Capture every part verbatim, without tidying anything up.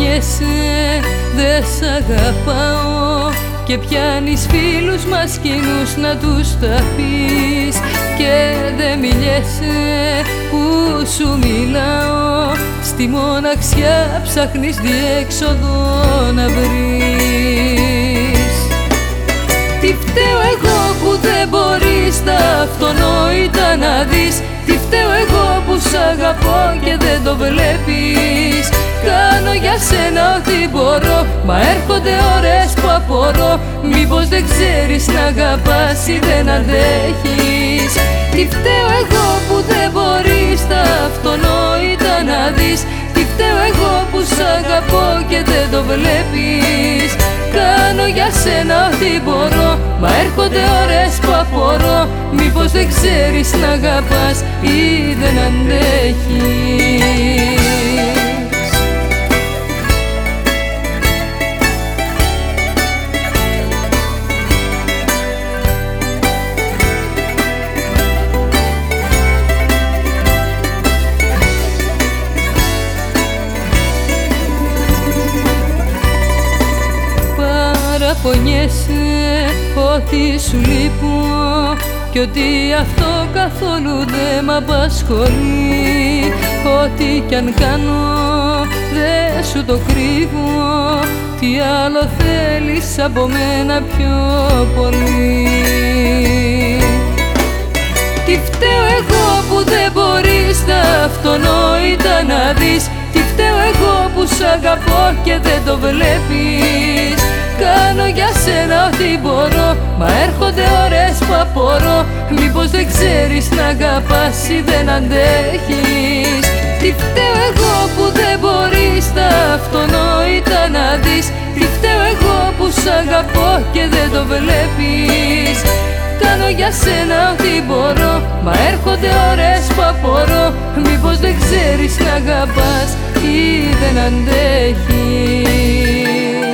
παραπονιέσαι, δε σ' αγαπάω και πιάνεις φίλους μας κοινούς να τους τα πεις και δε μιλιέσαι που σου μιλάω, στη μοναξιά ψάχνεις διέξοδο να βρεις. Τι φταίω εγώ που δεν μπορείς τα αυτονόητα να δεις, τι φταίω εγώ που σ' αγαπώ και δεν το βλέπεις. Κάνω για σένα ό,τι μπορώ, μα έρχονται ώρες που απορώ, μήπως δεν ξέρεις να αγαπάς ή δεν αντέχεις. Τι φταίω εγώ που δεν μπορείς τα αυτονόητα να δεις, τι φταίω εγώ που σ' αγαπώ και δεν το βλέπεις. Κάνω για σένα ό,τι μπορώ, μα έρχονται ώρες που απορώ, μήπως δεν ξέρεις να αγαπάς ή δεν αντέχεις. Παραπονιέσαι ότι σου λείπω κι ότι αυτό καθόλου δεν μ' απασχολεί. Ό,τι κι αν κάνω δεν σου το κρύβω, τι άλλο θέλεις από μένα πιο πολύ. Τι φταίω εγώ που δεν μπορείς τα αυτονόητα να δεις, τι φταίω εγώ που σ' αγαπώ και δεν το βλέπεις. Κάνω για σένα ό,τι μπορώ, μα έρχονται ώρες που απορώ, μήπως δεν ξέρεις να αγαπάς ή δεν αντέχεις. Τι φταίω εγώ που δεν μπορείς τα αυτονόητα να δεις, τι φταίω εγώ που σ' αγαπώ και δεν το βλέπεις. Κάνω για σένα ό,τι μπορώ, μα έρχονται ώρες που απορώ, μήπως δεν ξέρεις να αγαπάς ή δεν αντέχεις.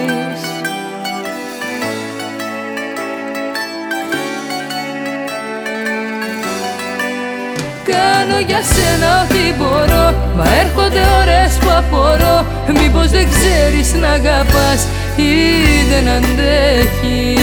Κάνω για σένα ό,τι μπορώ, μα έρχονται ώρες που απορώ, μήπως δεν ξέρεις να αγαπάς ή δεν αντέχεις.